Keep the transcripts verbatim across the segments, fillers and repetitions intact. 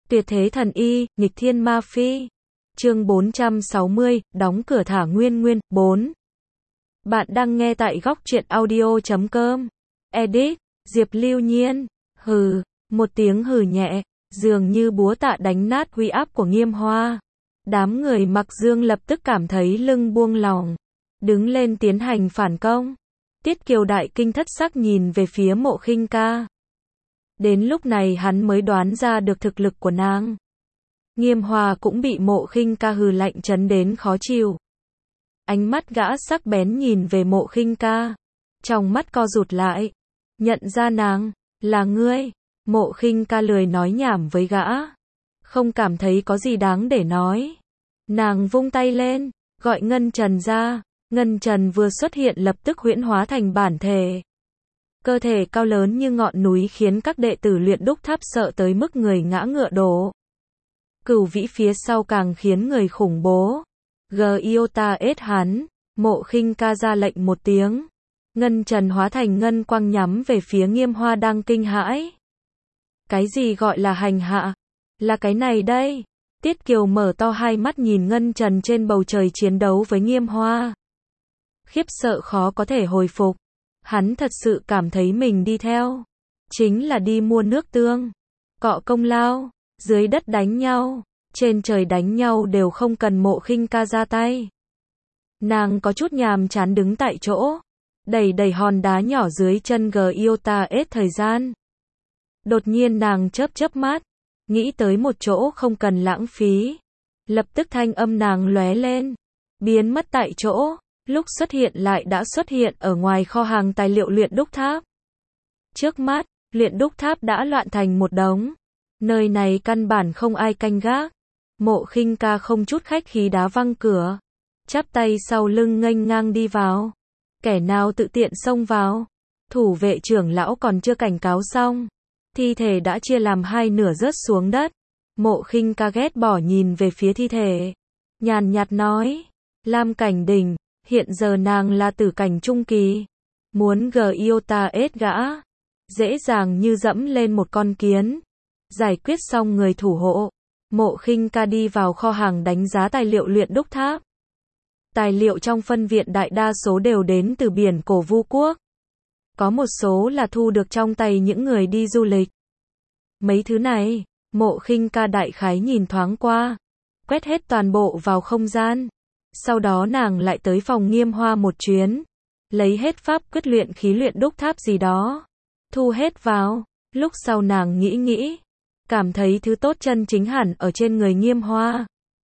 Tuyệt thế thần y, nghịch thiên ma phi. Chương bốn trăm sáu mươi, đóng cửa thả Nguyên Nguyên. bốn. Bạn đang nghe tại góc truyện audio chấm com. Edit, Diệp Lưu Nhiên. Hừ, một tiếng hừ nhẹ, dường như búa tạ đánh nát uy áp của Nghiêm Hoa. Đám người Mặc Dương lập tức cảm thấy lưng buông lỏng, đứng lên tiến hành phản công. Tiết Kiều đại kinh thất sắc nhìn về phía Mộ Khinh Ca. Đến lúc này hắn mới đoán ra được thực lực của nàng. Nghiêm Hoa cũng bị Mộ Khinh Ca hừ lạnh chấn đến khó chịu. Ánh mắt gã sắc bén nhìn về Mộ Khinh Ca, trong mắt co rụt lại. Nhận ra nàng, là ngươi. Mộ Khinh Ca lười nói nhảm với gã, không cảm thấy có gì đáng để nói. Nàng vung tay lên, gọi Ngân Trần ra. Ngân Trần vừa xuất hiện lập tức huyễn hóa thành bản thể. Cơ thể cao lớn như ngọn núi khiến các đệ tử luyện đúc tháp sợ tới mức người ngã ngựa đổ. Cửu Vĩ phía sau càng khiến người khủng bố. Giota ết hắn. Mộ Khinh Ca ra lệnh một tiếng. Ngân Trần hóa thành ngân quang nhắm về phía Nghiêm Hoa đang kinh hãi. Cái gì gọi là hành hạ? Là cái này đây. Tiết Kiều mở to hai mắt nhìn Ngân Trần trên bầu trời chiến đấu với Nghiêm Hoa. Khiếp sợ khó có thể hồi phục. Hắn thật sự cảm thấy mình đi theo chính là đi mua nước tương, cọ công lao, dưới đất đánh nhau, trên trời đánh nhau đều không cần Mộ Khinh Ca ra tay. Nàng có chút nhàm chán đứng tại chỗ, đẩy đẩy hòn đá nhỏ dưới chân Giota ết thời gian. Đột nhiên nàng chớp chớp mắt, nghĩ tới một chỗ không cần lãng phí. Lập tức thanh âm nàng lóe lên, biến mất tại chỗ. Lúc xuất hiện lại đã xuất hiện ở ngoài kho hàng tài liệu luyện đúc tháp. Trước mắt, luyện đúc tháp đã loạn thành một đống. Nơi này căn bản không ai canh gác. Mộ Khinh Ca không chút khách khí đá văng cửa, chắp tay sau lưng nghênh ngang đi vào. Kẻ nào tự tiện xông vào? Thủ vệ trưởng lão còn chưa cảnh cáo xong, thi thể đã chia làm hai nửa rớt xuống đất. Mộ Khinh Ca ghét bỏ nhìn về phía thi thể, nhàn nhạt nói: Lam Cảnh Đình. Hiện giờ nàng là tử cảnh trung kỳ, muốn Giota ết gã, dễ dàng như dẫm lên một con kiến. Giải quyết xong người thủ hộ, Mộ Khinh Ca đi vào kho hàng đánh giá tài liệu luyện đúc tháp. Tài liệu trong phân viện đại đa số đều đến từ biển cổ Vu Quốc. Có một số là thu được trong tay những người đi du lịch. Mấy thứ này, Mộ Khinh Ca đại khái nhìn thoáng qua, quét hết toàn bộ vào không gian. Sau đó nàng lại tới phòng Nghiêm Hoa một chuyến, lấy hết pháp quyết luyện khí luyện đúc tháp gì đó, thu hết vào. Lúc sau nàng nghĩ nghĩ, cảm thấy thứ tốt chân chính hẳn ở trên người Nghiêm Hoa.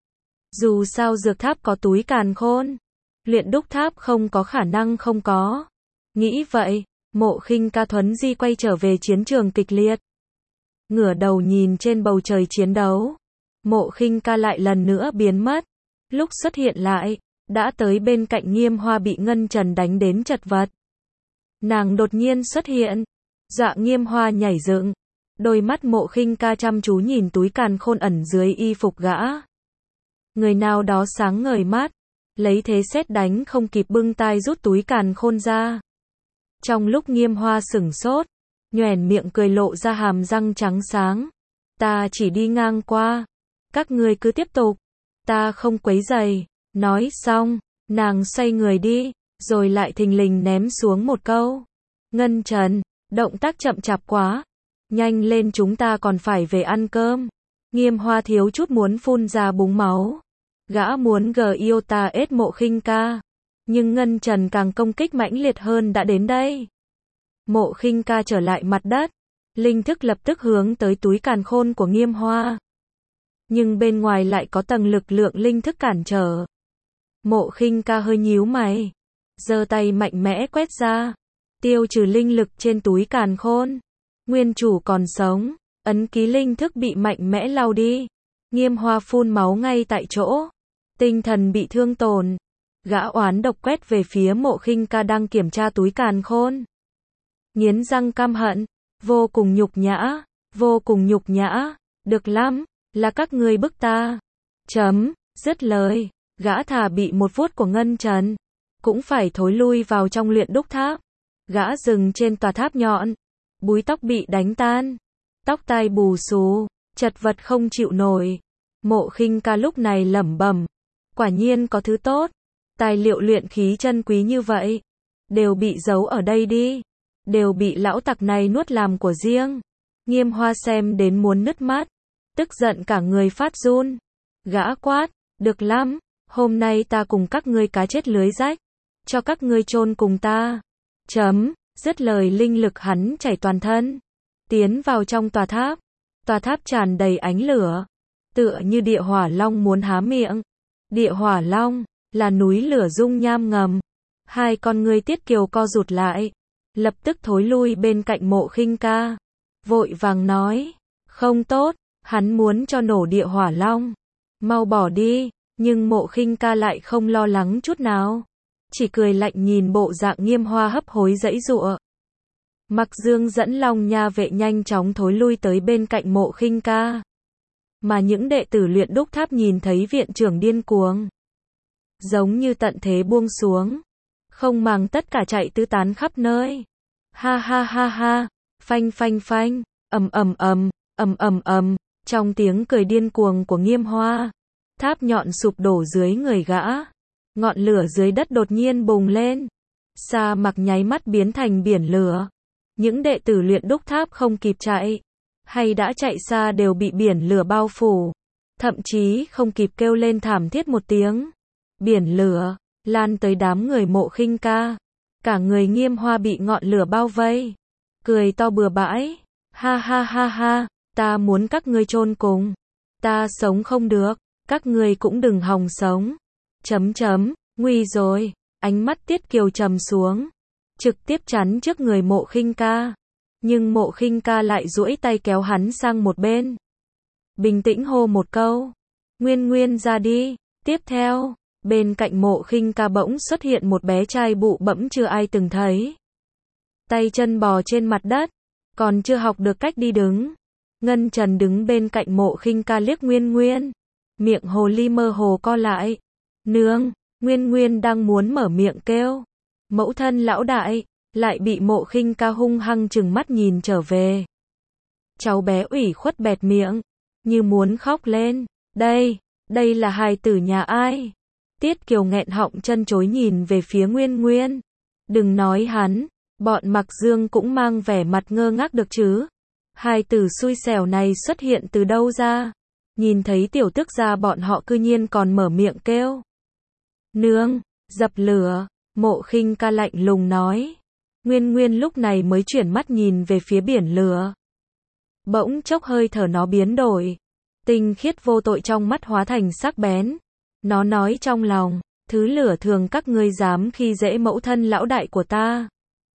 Dù sao dược tháp có túi càn khôn, luyện đúc tháp không có khả năng không có. Nghĩ vậy, Mộ Khinh Ca thuấn di quay trở về chiến trường kịch liệt. Ngửa đầu nhìn trên bầu trời chiến đấu, Mộ Khinh Ca lại lần nữa biến mất. Lúc xuất hiện lại, đã tới bên cạnh Nghiêm Hoa bị Ngân Trần đánh đến chật vật. Nàng đột nhiên xuất hiện, dọa Nghiêm Hoa nhảy dựng. Đôi mắt Mộ Khinh Ca chăm chú nhìn túi càn khôn ẩn dưới y phục gã. Người nào đó sáng ngời mắt, lấy thế sét đánh không kịp bưng tay rút túi càn khôn ra. Trong lúc Nghiêm Hoa sửng sốt, nhoẻn miệng cười lộ ra hàm răng trắng sáng. Ta chỉ đi ngang qua, các ngươi cứ tiếp tục. Ta không quấy rầy. Nói xong, nàng xoay người đi, rồi lại thình lình ném xuống một câu: Ngân Trần, động tác chậm chạp quá, nhanh lên, chúng ta còn phải về ăn cơm. Nghiêm Hoa thiếu chút muốn phun ra búng máu. Gã muốn Giota ết Mộ Khinh Ca, nhưng Ngân Trần càng công kích mãnh liệt hơn đã đến đây. Mộ Khinh Ca trở lại mặt đất, linh thức lập tức hướng tới túi càn khôn của Nghiêm Hoa. Nhưng bên ngoài lại có tầng lực lượng linh thức cản trở. Mộ Khinh Ca hơi nhíu mày, giơ tay mạnh mẽ quét ra, tiêu trừ linh lực trên túi càn khôn. Nguyên chủ còn sống, ấn ký linh thức bị mạnh mẽ lau đi. Nghiêm Hoa phun máu ngay tại chỗ, tinh thần bị thương tổn. Gã oán độc quét về phía Mộ Khinh Ca đang kiểm tra túi càn khôn, nghiến răng căm hận, vô cùng nhục nhã, vô cùng nhục nhã. Được lắm, là các ngươi bức ta. Chấm, dứt lời, gã thà bị một vuốt của Ngân Trần, cũng phải thối lui vào trong luyện đúc tháp. Gã dừng trên tòa tháp nhọn, búi tóc bị đánh tan, tóc tai bù xù, chật vật không chịu nổi. Mộ Khinh Ca lúc này lẩm bẩm, quả nhiên có thứ tốt, tài liệu luyện khí chân quý như vậy, đều bị giấu ở đây đi, đều bị lão tặc này nuốt làm của riêng. Nghiêm Hoa xem đến muốn nứt mắt, tức giận cả người phát run. Gã quát, được lắm, hôm nay ta cùng các ngươi cá chết lưới rách, cho các ngươi chôn cùng ta. Chấm, dứt lời linh lực hắn chảy toàn thân, tiến vào trong tòa tháp. Tòa tháp tràn đầy ánh lửa, tựa như địa hỏa long muốn há miệng. Địa hỏa long là núi lửa dung nham ngầm. Hai con ngươi Tiết Kiều co rụt lại, lập tức thối lui bên cạnh Mộ Khinh Ca, vội vàng nói, không tốt, hắn muốn cho nổ địa hỏa long, mau bỏ đi. Nhưng Mộ Khinh Ca lại không lo lắng chút nào, chỉ cười lạnh nhìn bộ dạng Nghiêm Hoa hấp hối giãy giụa. Mặc Dương dẫn Long Nha vệ nhanh chóng thối lui tới bên cạnh Mộ Khinh Ca. Mà những đệ tử luyện đúc tháp nhìn thấy viện trưởng điên cuồng, giống như tận thế buông xuống, không màng tất cả chạy tứ tán khắp nơi. Ha ha ha ha, phanh phanh phanh, ầm ầm ầm, ầm ầm ầm, trong tiếng cười điên cuồng của Nghiêm Hoa, tháp nhọn sụp đổ dưới người gã. Ngọn lửa dưới đất đột nhiên bùng lên, sa mạc nháy mắt biến thành biển lửa. Những đệ tử luyện đúc tháp không kịp chạy, hay đã chạy xa đều bị biển lửa bao phủ, thậm chí không kịp kêu lên thảm thiết một tiếng. Biển lửa lan tới đám người Mộ Khinh Ca, cả người Nghiêm Hoa bị ngọn lửa bao vây, cười to bừa bãi, ha ha ha ha, ta muốn các ngươi chôn cùng, ta sống không được, các ngươi cũng đừng hòng sống. Chấm chấm, nguy rồi, ánh mắt Tiết Kiều trầm xuống, trực tiếp chắn trước người Mộ Khinh Ca. Nhưng Mộ Khinh Ca lại duỗi tay kéo hắn sang một bên, bình tĩnh hô một câu, Nguyên Nguyên ra đi. Tiếp theo, bên cạnh Mộ Khinh Ca bỗng xuất hiện một bé trai bụ bẫm chưa ai từng thấy, tay chân bò trên mặt đất, còn chưa học được cách đi đứng. Ngân Trần đứng bên cạnh Mộ Khinh Ca liếc Nguyên Nguyên, miệng hồ ly mơ hồ co lại. Nương, Nguyên Nguyên đang muốn mở miệng kêu, mẫu thân lão đại, lại bị Mộ Khinh Ca hung hăng trừng mắt nhìn trở về. Cháu bé ủy khuất bẹt miệng, như muốn khóc lên, đây, đây là hài tử nhà ai? Tiết Kiều nghẹn họng chân chối nhìn về phía Nguyên Nguyên. Đừng nói hắn, bọn Mặc Dương cũng mang vẻ mặt ngơ ngác được chứ. Hài tử xui xẻo này xuất hiện từ đâu ra? Nhìn thấy tiểu tước gia bọn họ cư nhiên còn mở miệng kêu. Nương, dập lửa, Mộ Khinh Ca lạnh lùng nói. Nguyên Nguyên lúc này mới chuyển mắt nhìn về phía biển lửa. Bỗng chốc hơi thở nó biến đổi, tinh khiết vô tội trong mắt hóa thành sắc bén. Nó nói trong lòng, thứ lửa thường các ngươi dám khi dễ mẫu thân lão đại của ta.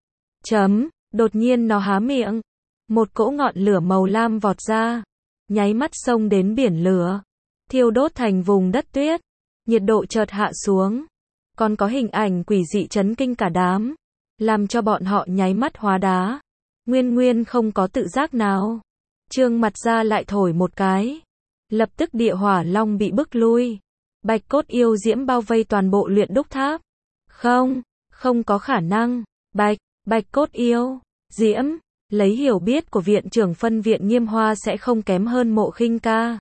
Chấm, đột nhiên nó há miệng, một cỗ ngọn lửa màu lam vọt ra, nháy mắt xông đến biển lửa, thiêu đốt thành vùng đất tuyết. Nhiệt độ chợt hạ xuống, còn có hình ảnh quỷ dị chấn kinh cả đám, làm cho bọn họ nháy mắt hóa đá. Nguyên Nguyên không có tự giác nào, trương mặt ra lại thổi một cái, lập tức địa hỏa long bị bức lui. Bạch cốt yêu diễm bao vây toàn bộ luyện đúc tháp. Không, không có khả năng. Bạch, bạch cốt yêu diễm, lấy hiểu biết của viện trưởng phân viện Nghiêm Hoa sẽ không kém hơn Mộ Khinh Ca.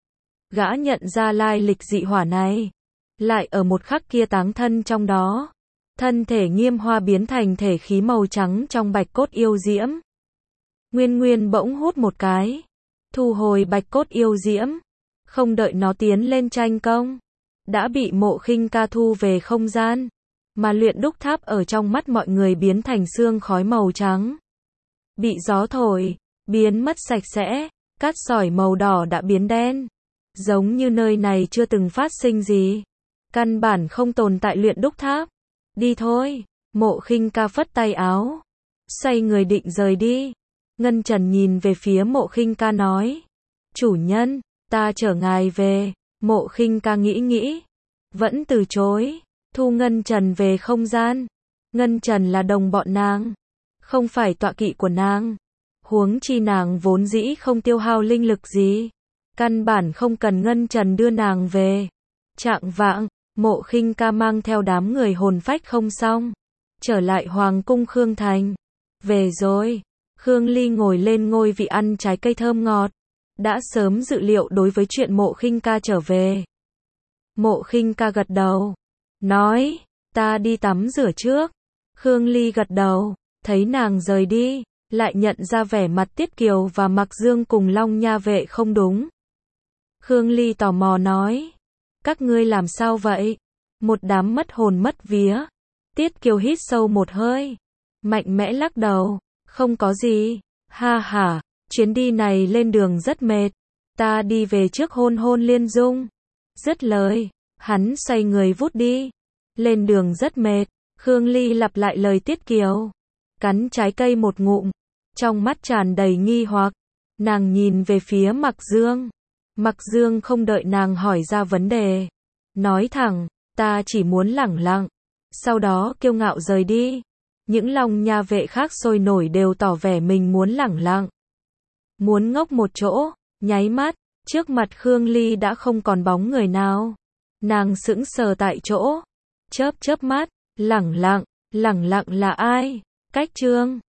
Gã nhận ra lai lịch dị hỏa này, lại ở một khắc kia táng thân trong đó. Thân thể Nghiêm Hoa biến thành thể khí màu trắng trong bạch cốt yêu diễm. Nguyên Nguyên bỗng hút một cái, thu hồi bạch cốt yêu diễm, không đợi nó tiến lên tranh công, đã bị Mộ Khinh Ca thu về không gian, mà luyện đúc tháp ở trong mắt mọi người biến thành sương khói màu trắng. Bị gió thổi, biến mất sạch sẽ, cát sỏi màu đỏ đã biến đen, giống như nơi này chưa từng phát sinh gì, căn bản không tồn tại luyện đúc tháp. Đi thôi, Mộ Khinh Ca phất tay áo, xoay người định rời đi. Ngân Trần nhìn về phía Mộ Khinh Ca nói, chủ nhân, ta chở ngài về. Mộ Khinh Ca nghĩ nghĩ, vẫn từ chối, thu Ngân Trần về không gian. Ngân Trần là đồng bọn nàng, không phải tọa kỵ của nàng. Huống chi nàng vốn dĩ không tiêu hao linh lực gì, căn bản không cần Ngân Trần đưa nàng về. Trạng vạng, Mộ Khinh Ca mang theo đám người hồn phách không xong, trở lại Hoàng cung Khương Thành. Về rồi, Khương Ly ngồi lên ngôi vị ăn trái cây thơm ngọt, đã sớm dự liệu đối với chuyện Mộ Khinh ca trở về. Mộ Khinh ca gật đầu, nói, ta đi tắm rửa trước. Khương Ly gật đầu, thấy nàng rời đi, lại nhận ra vẻ mặt Tiết Kiều và Mặc Dương cùng Long Nha vệ không đúng. Khương Ly tò mò nói, các ngươi làm sao vậy? Một đám mất hồn mất vía. Tiết Kiều hít sâu một hơi, mạnh mẽ lắc đầu, không có gì, ha ha, chuyến đi này lên đường rất mệt, ta đi về trước hôn hôn Liên Dung. Dứt lời, hắn xoay người vút đi, lên đường rất mệt. Khương Ly lặp lại lời Tiết Kiều, cắn trái cây một ngụm, trong mắt tràn đầy nghi hoặc, nàng nhìn về phía Mặc Dương. Mặc Dương không đợi nàng hỏi ra vấn đề, nói thẳng, ta chỉ muốn lẳng lặng, sau đó kiêu ngạo rời đi. Những Long Nha vệ khác sôi nổi đều tỏ vẻ mình muốn lẳng lặng, muốn ngốc một chỗ. Nháy mắt, trước mặt Khương Ly đã không còn bóng người nào. Nàng sững sờ tại chỗ, chớp chớp mắt, lẳng lặng, lẳng lặng là ai? Cách Trương